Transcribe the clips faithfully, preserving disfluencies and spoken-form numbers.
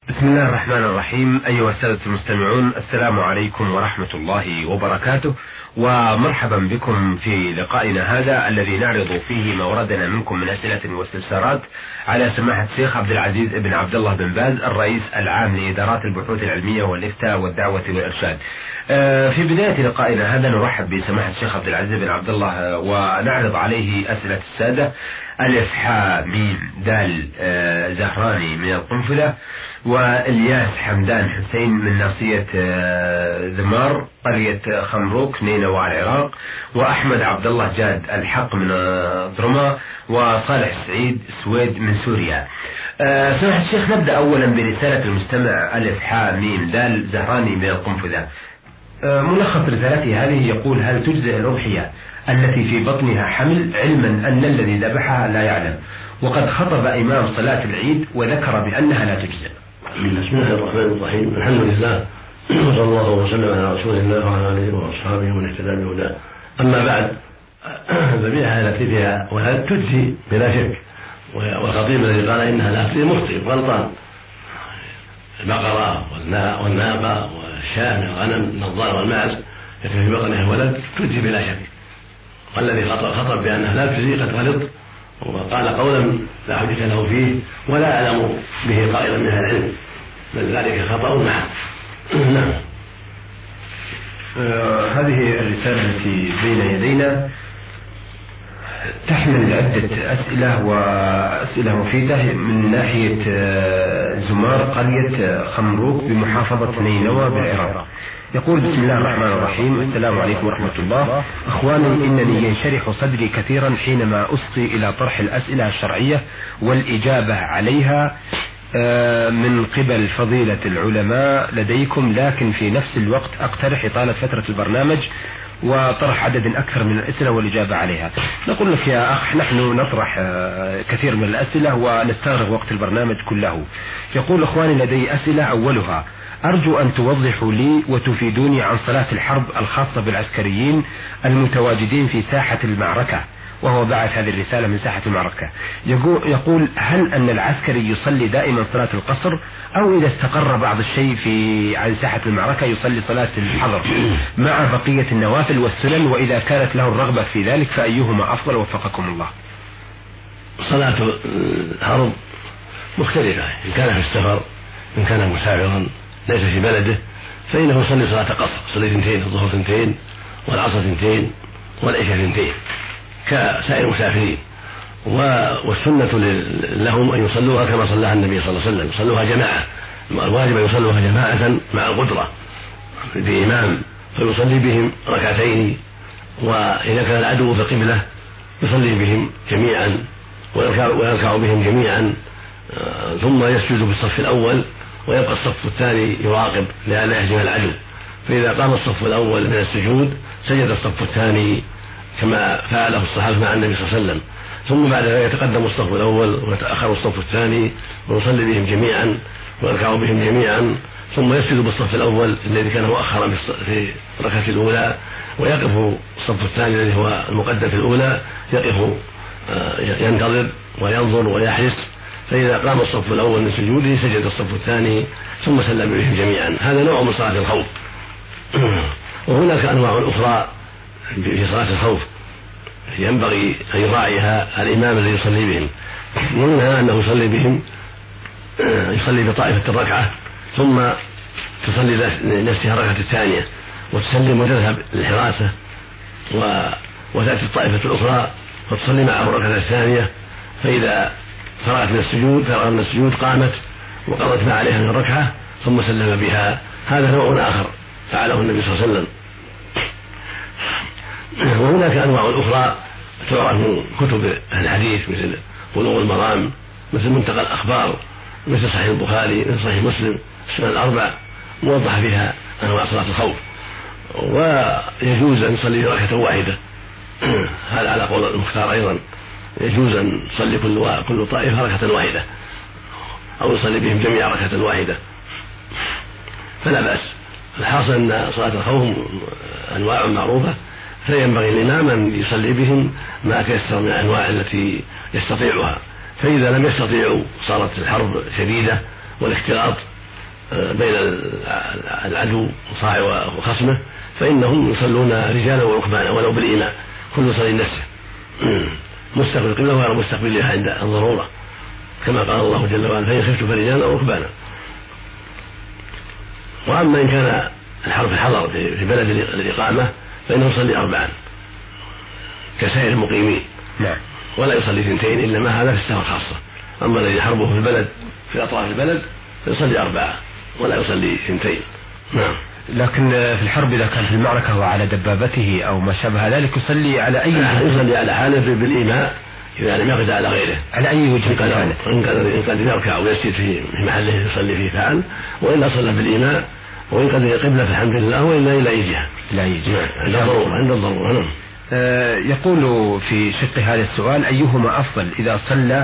بسم الله الرحمن الرحيم. أيها السادة المستمعون، السلام عليكم ورحمة الله وبركاته، ومرحبا بكم في لقائنا هذا الذي نعرض فيه ما وردنا منكم من أسئلة واستفسارات على سماحة الشيخ عبد العزيز بن عبد الله بن باز، الرئيس العام لإدارات البحوث العلمية والإفتاء والدعوة والإرشاد. في بداية لقائنا هذا نرحب بسماحة الشيخ عبد العزيز بن عبد الله ونعرض عليه أسئلة السادة. ألف حاء ميم دال زهراني من القنفذة، والياس حمدان حسين من ناصية ذمار قرية خمروك نينوى العراق، وأحمد عبد الله جاد الحق من ضرما، وصالح سعيد سويد من سوريا. سماحة الشيخ، نبدأ أولا برسالة المستمع ألف حاء ميم دال زهراني من القنفذة. ملخص رسالته هذه يقول: هل تجزئ الأضحية التي في بطنها حمل، علما أن الذي ذبحها لا يعلم، وقد خطب إمام صلاة العيد وذكر بأنها لا تجزئ؟ بسم الله الرحمن الرحيم، الحمد لله، وصلى الله وسلم على رسول الله وعلى آله وأصحابه ومن اهتدى بهداه. أما بعد، الذبيحة التي فيها ولد تجزي بلا شك، والخطيب الذي قال إنها لا تجزي مخطئ غلطان. البقرة والناقة والشاة من الغنم من الضأن والمعز التي في بطنها ولد تجزي بلا شك، والذي خطب بأنها لا تجزي قد غلط وقال قولا لا حجة له فيه ولا أعلم به قائلا من أهل العلم، بل ذلك خطأ معه. نعم. آه هذه الرسالة التي بين يدينا تحمل عدة أسئلة وأسئلة مفيدة من ناحية زمار قرية خمروك بمحافظة نينوى بالعراق. يقول: بسم الله الرحمن الرحيم، السلام عليكم ورحمة الله. أخواني، إنني ينشرح صدري كثيرا حينما أسقي إلى طرح الأسئلة الشرعية والإجابة عليها من قبل فضيلة العلماء لديكم، لكن في نفس الوقت أقترح إطالة فترة البرنامج وطرح عدد أكثر من الأسئلة والإجابة عليها. نقول لك يا أخ، نحن نطرح كثير من الأسئلة ونستغرق وقت البرنامج كله. يقول: أخواني، لدي أسئلة، أولها: أرجو أن توضحوا لي وتفيدوني عن صلاة الحرب الخاصة بالعسكريين المتواجدين في ساحة المعركة. وهو بعث هذه الرسالة من ساحة المعركة. يقول: هل أن العسكري يصلي دائما صلاة القصر، أو إذا استقر بعض الشيء في عن ساحة المعركة يصلي صلاة الحضر مع بقية النوافل والسنن، وإذا كانت له الرغبة في ذلك فأيهما أفضل؟ وفقكم الله. صلاة الحرب مختلفة، إن كان في السفر، إن كان مسافرا ليس في بلده فإنه يصلي صلاة قصر، صلي ثنتين، الظهر ثنتين والعصر ثنتين والعشاء ثنتين كسائر المسافرين. والسنة لهم أن يصلوها كما صلىها النبي صلى الله عليه وسلم، يصلوها جماعة، الواجب أن يصلوها جماعة مع القدرة بإمام فيصلي بهم ركعتين، وإذا كان العدو في قبلة يصلي بهم جميعا ويركع بهم جميعا، ثم يسجد في الصف الأول ويبقى الصف الثاني يراقب لئلا يهزم العدو. فإذا قام الصف الأول من السجود سجد الصف الثاني كما فعله الصحابة مع النبي صلى الله عليه وسلم، ثم بعد ذلك يتقدم الصف الأول ويتأخر الصف الثاني ويصلي بهم جميعا ويركع بهم جميعا، ثم يسجد بالصف الأول الذي كان مؤخرا في الركعة الأولى، ويقف الصف الثاني الذي هو المقدم في الأولى يقف ينتظر وينظر ويحرص، فإذا قام الصف الأول من سجوده سجد الصف الثاني ثم سلم بهم جميعا. هذا نوع من صلاة الخوف. وهناك أنواع أخرى في صلاة الخوف ينبغي أن يراعيها الإمام الذي يصلي بهم، ومنها أنه يصلي بهم يصلي بطائفة الركعة ثم تصلي لنفسها الركعة الثانية وتسلم وتذهب للحراسة، وتأتي الطائفة الأخرى وتصلي معه الركعة الثانية، فإذا فرغت من السجود فرغت من السجود قامت وقضت ما عليها من الركعة ثم سلم بها. هذا نوع آخر فعله النبي صلى الله عليه وسلم. وهناك أنواع أخرى تعرف من كتب الحديث مثل بلوغ المرام، مثل منتقى الأخبار، مثل صحيح البخاري، مثل صحيح مسلم، السنن الأربع موضح فيها أنواع صلاة الخوف. ويجوز أن يصلي ركعة واحدة، هذا على قول المختار أيضا، يجوز أن تصلي كل كل طائفة ركعة واحدة أو يصلي بهم جميعا ركعة واحدة، فلا بأس. الحاصل أن صلاة الخوف أنواع معروفة، فينبغي الإمام أن يصلي بهم ما تيسر من الأنواع التي يستطيعها. فإذا لم يستطيعوا صارت الحرب شديدة والاختلاط بين العدو وخصمه فإنهم يصلون رجالا وركبانا ولو بالإيماء، كل يصلي نفسه مستقبل القبلة وغير مستقبلها عند الضرورة، كما قال الله جل وعلا فإن خفتم فرجالا أو ركبانا. وأما إن كان الحرب الحضر في بلد الإقامة فإنه يصلي أربعا كسائر المقيمين، نعم، ولا يصلي اثنتين إلا ما هذا في السفر خاصة. أما الذي حربه في البلد في أطراف البلد فيصلي أربعة ولا يصلي اثنتين. نعم. لكن في الحرب إذا كان في المعركة وعلى دبابته أو ما شابه ذلك يصلي على أي وجه؟ يصلي على حاله بالإيماء إذا لم يقدر على غيره. على أي وجه كانت؟ إن كان يركع ويسجد في محله يصلي فيه فعل، وإلا صلى بالإيماء، وإن قدر القبلة فالحمد لله، وإلا إلى أي جهة. لا يجي. عند الضرورة. عند الضرورة. نعم. آه يقول في شق هذا السؤال: أيهما أفضل إذا صلى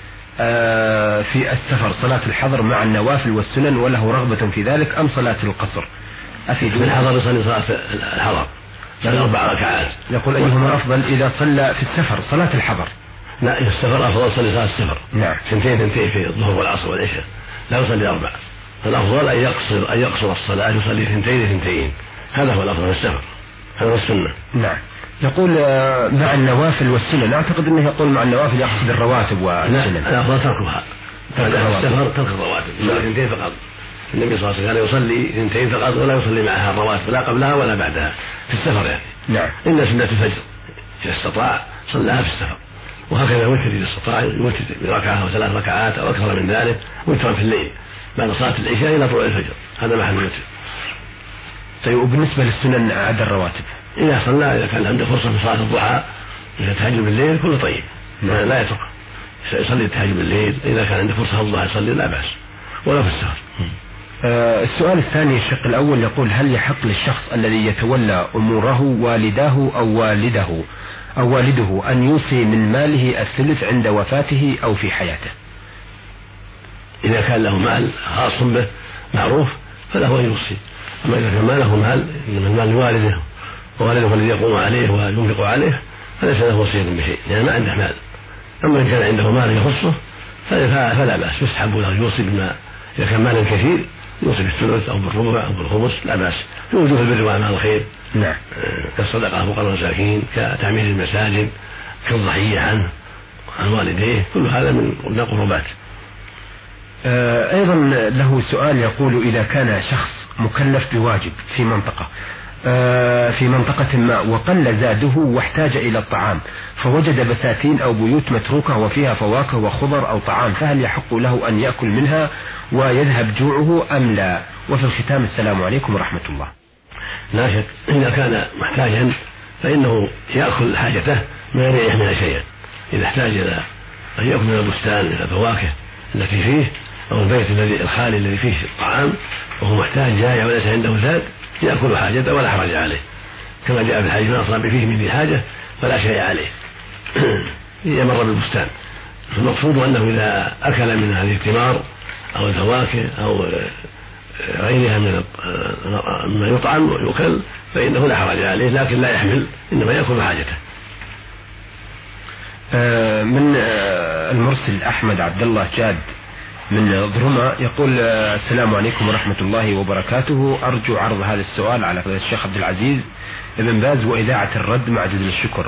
آه في السفر صلاة الحضر مع النوافل والسنن وله رغبة في ذلك، أم صلاة القصر؟ في الحضر يصلي صلاة الحضر يعني أربع ركعات. يقول أيهما أفضل إذا صلى في السفر صلاة الحضر؟ لا، في السفر أفضل يصلي صلاة السفر. نعم. ثنتين ثنتين في الظهر والعصر والعشاء، لا يصلي أربع. فالأفضل أن يقصر أن يقصر الصلاة، يصلي ثنتين ثنتين، هذا هو الأفضل في السفر، هذا هو السنة. نعم. يقول مع النوافل والسنن، أعتقد أنه يقول مع النوافل يقصد الرواتب والسنن. لا، الأفضل تركها، ترك السفر ترك الرواتب، يصلي ثنتين فقط. النبي صلى الله عليه وسلم يصلي ثنتين فقط ولا يصلي معها الرواتب لا قبلها ولا بعدها في السفر يعني. نعم. إلا سنة الفجر إذا استطاع صلاها في السفر، وهكذا وتر إذا استطاع يوتر بركعة أو ثلاث ركعات أو أكثر من ذلك، وترا في الليل بعد صلاة العشاء إلى طلوع الفجر، هذا محل الوتر. طيب، وبالنسبة للسنن عدا الرواتب؟ إذا صلى إذا كان عنده فرصة في صلاة الضحى إذا تهجد بالليل كله طيب. نعم. لا يترك يصلي التهجد بالليل، إذا كان عنده فرصة الضحى يصلي لا بأس، ولا في السفر. آه السؤال الثاني الشق الأول يقول: هل يحق للشخص الذي يتولى أموره والداه أو والده أو والده أن يوصي من ماله الثلث عند وفاته أو في حياته؟ إذا كان له مال خاص به معروف فله أن يوصي، أما إذا كان ما له مال إنما المال لوالده ووالده الذي يقوم عليه وينفق عليه فليس له وصية بشيء لأن ما عنده مال. أما إن كان عنده مال يخصه فلا بأس، يسحب له يوصي بما، إذا كان مالا كثير يوصي بالثلث أو بالربع أو بالخمس لا بأس، في وجوه البر وأعمال الخير. نعم. كالصدقة على الفقراء والمساكين، كتعمير المساجد، كالضحية عنه عن والديه، كل هذا من القربات. أيضا له سؤال يقول: إذا كان شخص مكلف بواجب في منطقة في منطقة ما وقل زاده واحتاج إلى الطعام، فوجد بساتين أو بيوت متروكة وفيها فواكه وخضر أو طعام، فهل يحق له أن يأكل منها ويذهب جوعه أم لا؟ وفي الختام السلام عليكم ورحمة الله. لا شك إذا كان محتاجا فإنه يأكل حاجته ما يريح منها شيئا. إذا احتاج إلى أن يأكل من البستان من الفواكه التي فيه أو البيت الذي الخالي الذي فيه الطعام وهو محتاج جائع وليس عنده زاد يأكل حاجته ولا حرج عليه، كما جاء في الحديث: من أصاب فيه من ذي حاجة فلا شيء عليه. إذا مر بالبستان، فالمقصود أنه إذا أكل من هذه الثمار أو الفواكه أو غيرها من ما يطعم ويؤكل فإنه لا حرج عليه، لكن لا يحمل، إنما يأكل حاجته. من المرسل أحمد عبد الله جاد من ضرمة يقول: السلام عليكم ورحمة الله وبركاته، أرجو عرض هذا السؤال على فضيلة الشيخ عبد العزيز ابن باز وإذاعة الرد مع جزيل الشكر.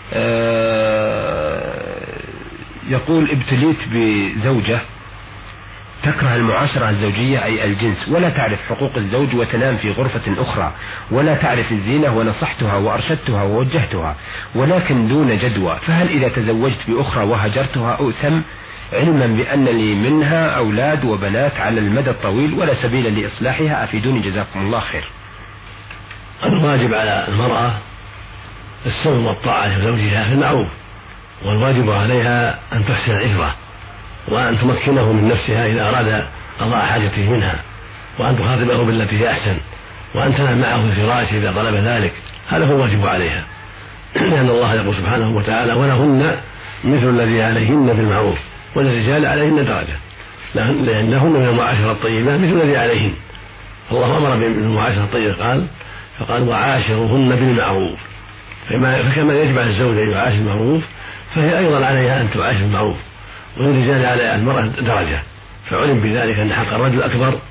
يقول: ابتليت بزوجة تكره المعاشرة الزوجية أي الجنس، ولا تعرف حقوق الزوج وتنام في غرفة أخرى، ولا تعرف الزينة، ونصحتها وأرشدتها ووجهتها ولكن دون جدوى، فهل إذا تزوجت بأخرى وهجرتها أؤثم، علما بأن لي منها أولاد وبنات على المدى الطويل ولا سبيل لإصلاحها؟ أفيدوني جزاكم الله خير. الواجب على المرأة السمع والطاعة لزوجها في المعروف، والواجب عليها أن تحسن العشرة وأن تمكنه من نفسها إذا أراد قضاء حاجته منها، وأن تخاطبه بالتي هي أحسن، وأن تنام معه في فراشه إذا طلب ذلك، هذا هو الواجب عليها. لأن الله يقول سبحانه وتعالى: ولهن مثل الذي عليهن بالمعروف وللرجال عليهن درجة، لأنهن من المعاشرة الطيبة مثل الذي عليهن. الله أمر بالمعاشرة الطيبة قال فقال: وعاشرهن بالمعروف. فكما يجب على الزوج أن يعاشر المعروف فهي أيضا عليها أن تعاشر المعروف، وللرجال على المرأة درجة، فعلم بذلك أن حق الرجل أكبر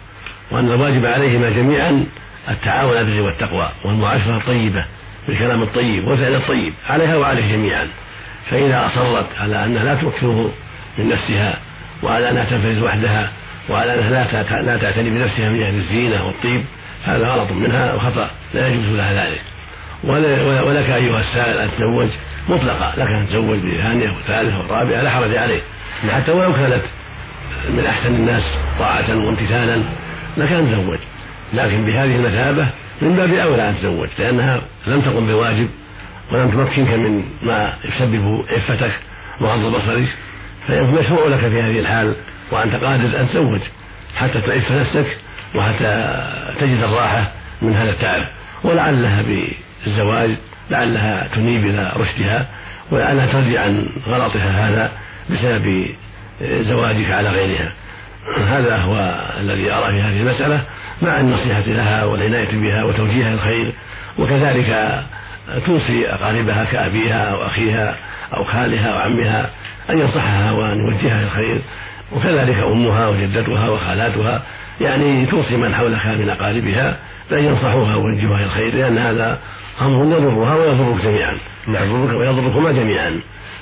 وأن الواجب عليهما جميعا التعاون على البر والتقوى والمعاشرة الطيبة بالكلام الطيب والفعل الطيب عليها وعليه جميعا. فإذا أصرت على أنها لا تكثره من نفسها وعلى أنها تنفرد وحدها وعلى أنها لا تعتني بنفسها من جهة الزينة والطيب هذا غلط منها وخطأ لا يجوز لها ذلك. ولك أيها السائل أن تتزوج مطلقة، لك أن تتزوج بثانية وثالثة والرابعة لا حرج عليه، حتى ولو كانت من أحسن الناس طاعة وامتثالا لك أن تتزوج، لكن بهذه المثابة من باب أولى أن تتزوج لأنها لم تقم بواجب ولم تمكنك من ما يسبب عفتك وغض بصرك، فيشرع لك في هذه الحال وأنت قادر أن تتزوج حتى تعف نفسك وحتى تجد الراحة من هذا التعب. ولعلها بالزواج لعلها تنيب إلى رشدها ولعلها ترجع عن غلطها هذا بسبب زواجك على غيرها. هذا هو الذي أرى في هذه المسألة مع النصيحة لها والعناية بها وتوجيهها الخير، وكذلك توصي أقاربها كأبيها أو أخيها أو خالها أو عمها أن ينصحها وأن يوجهها الخير، وكذلك أمها وجدتها وخالاتها يعني توصي من حولها من أقاربها بأن ينصحوها ويوجهوها الخير، لأن هذا أمر يضرها ويضرك جميعا، يضرك ويضركما جميعا.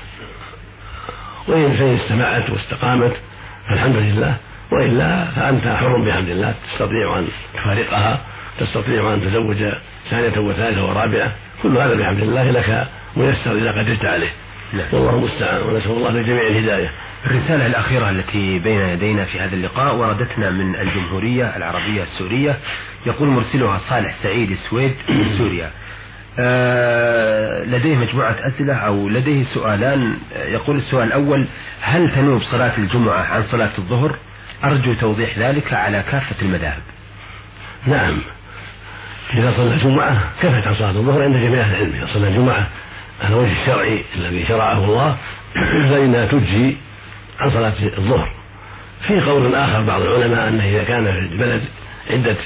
وإن استمعت واستقامت فالحمد لله، وإلا فأنت حر بحمد الله، تستطيع أن تفارقها، تستطيع أن تزوج ثانية وثالثة ورابعة، كل هذا بحمد الله لك ميسر إذا قدرت عليه. والله المستعان، ونسأل الله للجميع الهداية. الرسالة الأخيرة التي بين يدينا في هذا اللقاء وردتنا من الجمهورية العربية السورية، يقول مرسلها صالح سعيد السويد من سوريا. آه لديه مجموعة أسئلة أو لديه سؤالان. يقول السؤال الأول: هل تنوب صلاة الجمعة عن صلاة الظهر؟ أرجو توضيح ذلك على كافة المذاهب. نعم، إذا صلى الجمعة كفت عن صلاة الظهر عند جميع أهل العلم. إذا صلى الجمعة على الوجه الشرعي الذي شرعه الله فإنها تجزي عن صلاة الظهر. في قول آخر بعض العلماء أنه إذا كان في البلد عدة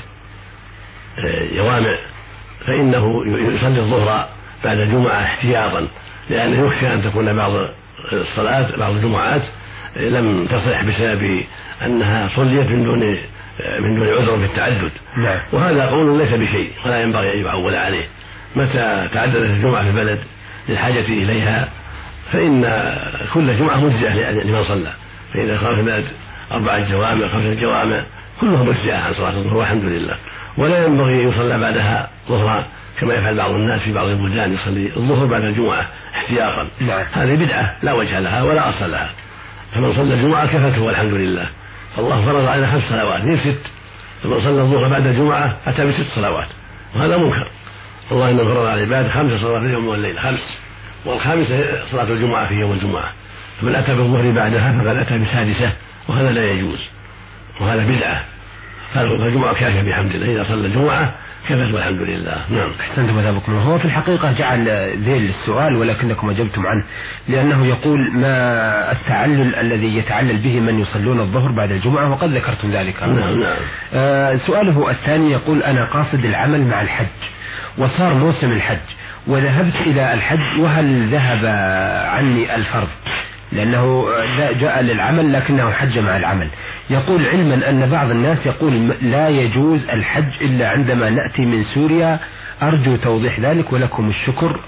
جوامع فإنه يصلي الظهر بعد الجمعة احتياطا، لأنه يخشى أن تكون بعض الصلاة بعض الجمعات لم تصح بسبب أنها صليت من دون من دون عذر في التعدد. نعم. وهذا قول ليس بشيء ولا ينبغي أن يعول عليه. متى تعددت الجمعة في البلد للحاجة إليها فإن كل جمعة مجزئة لمن صلى، فإذا كان في البلد أربعة جوامع خمسة جوامع كلها مجزئة عن صلاة الظهر والحمد لله. ولا ينبغي أن يصلى بعدها ظهرا كما يفعل بعض الناس في بعض البلدان، يصلي الظهر بعد الجمعة احتياطا. نعم. هذه بدعة لا وجه لها ولا أصل لها. فمن صلى الجمعة كفته والحمد لله. فالله فرض علينا خمس صلوات من ست، فمن صلى الظهر بعد الجمعة أتى بست صلوات وهذا منكر. الله إنه فرض على العباد خمس صلوات في اليوم والليل، خمس، والخامسة صلاة الجمعة في يوم الجمعة، فمن أتى بالظهر بعدها فقد أتى بسادسة وهذا لا يجوز وهذا بدعة. فالجمعة كافية بحمد الله، إذا صلى الجمعة كفت والحمد لله. نعم. أحسنتم أثابكم. هو في الحقيقة جعل ذيل السؤال ولكنكم أجبتم عنه، لأنه يقول ما التعلل الذي يتعلل به من يصلون الظهر بعد الجمعة، وقد ذكرتم ذلك. نعم. نعم. آه سؤاله الثاني يقول: أنا قاصد العمل مع الحج وصار موسم الحج وذهبت إلى الحج، وهل ذهب عني الفرض؟ لأنه جاء للعمل لكنه حج مع العمل. يقول: علما أن بعض الناس يقول لا يجوز الحج إلا عندما نأتي من سوريا، أرجو توضيح ذلك ولكم الشكر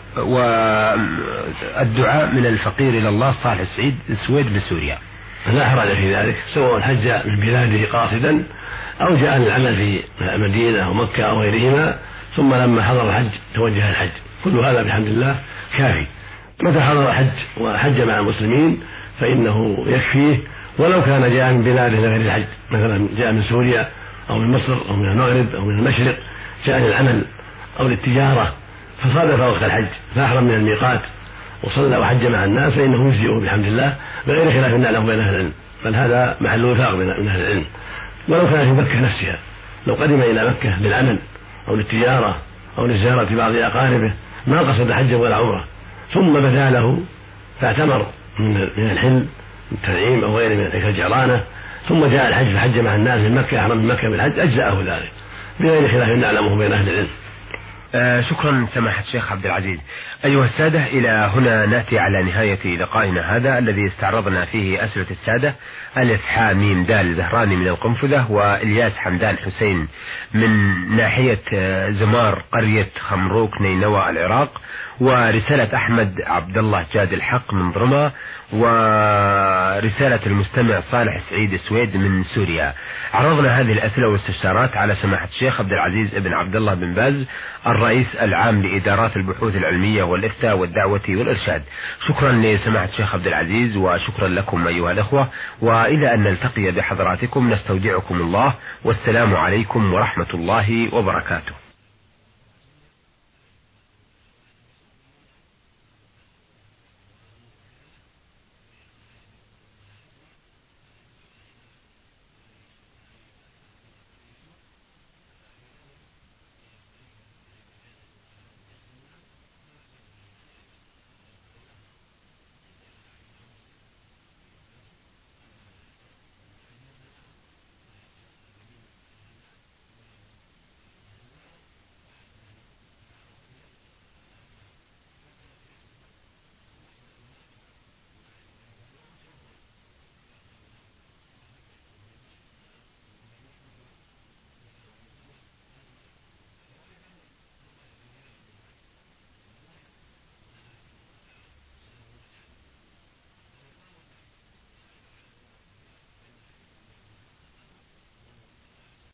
والدعاء من الفقير إلى الله صالح السعيد السويد بسوريا. لا حرج في ذلك، سواء حج من بلاده قاصدا أو جاء للعمل في المدينة أو مكة أو غيرهما ثم لما حضر الحج توجه الحج، كل هذا بحمد الله كافي. متى حضر الحج وحج مع المسلمين فإنه يكفيه، ولو كان جاء من بلاده لغير الحج، مثلا جاء من سوريا أو من مصر أو من المغرب أو من المشرق، جاء للعمل أو للتجارة فصادف وقت الحج فأحرم من الميقات وصلى وحج مع الناس فإنه يجزئه بحمد الله بغير خلاف نعلم بين أهل العلم، بل هذا محل وفاق من أهل العلم. ولو كان في مكة نفسها، لو قدم إلى مكة بالعمل أو للتجارة أو لزيارة بعض أقاربه ما قصد حجا ولا عمرة ثم بدا له فاعتمر من الحل التنعيم أو غيره من الجعرانة ثم جاء الحج فحج مع الناس من مكة، أحرم من مكة بالحج، أجزأه ذلك بغير خلاف نعلمه بين أهل العلم. آه شكرا سماحة الشيخ عبد العزيز. أيها السادة، إلى هنا نأتي على نهاية لقائنا هذا الذي استعرضنا فيه أسئلة السادة ألف حا ميم دال زهراني من القنفذة، وإلياس حمدان حسين من ناحية زمار قرية خمروك نينوى العراق، ورسالة أحمد عبد الله جاد الحق من ضرما، ورسالة المستمع صالح سعيد السويد من سوريا. عرضنا هذه الأسئلة والاستفسارات على سماحة الشيخ عبد العزيز ابن عبد الله بن باز الرئيس العام لإدارات البحوث العلمية والإفتاء والدعوة والإرشاد. شكرا لسماحة الشيخ عبد العزيز، وشكرا لكم أيها الأخوة، وإلى أن نلتقي بحضراتكم نستودعكم الله، والسلام عليكم ورحمة الله وبركاته.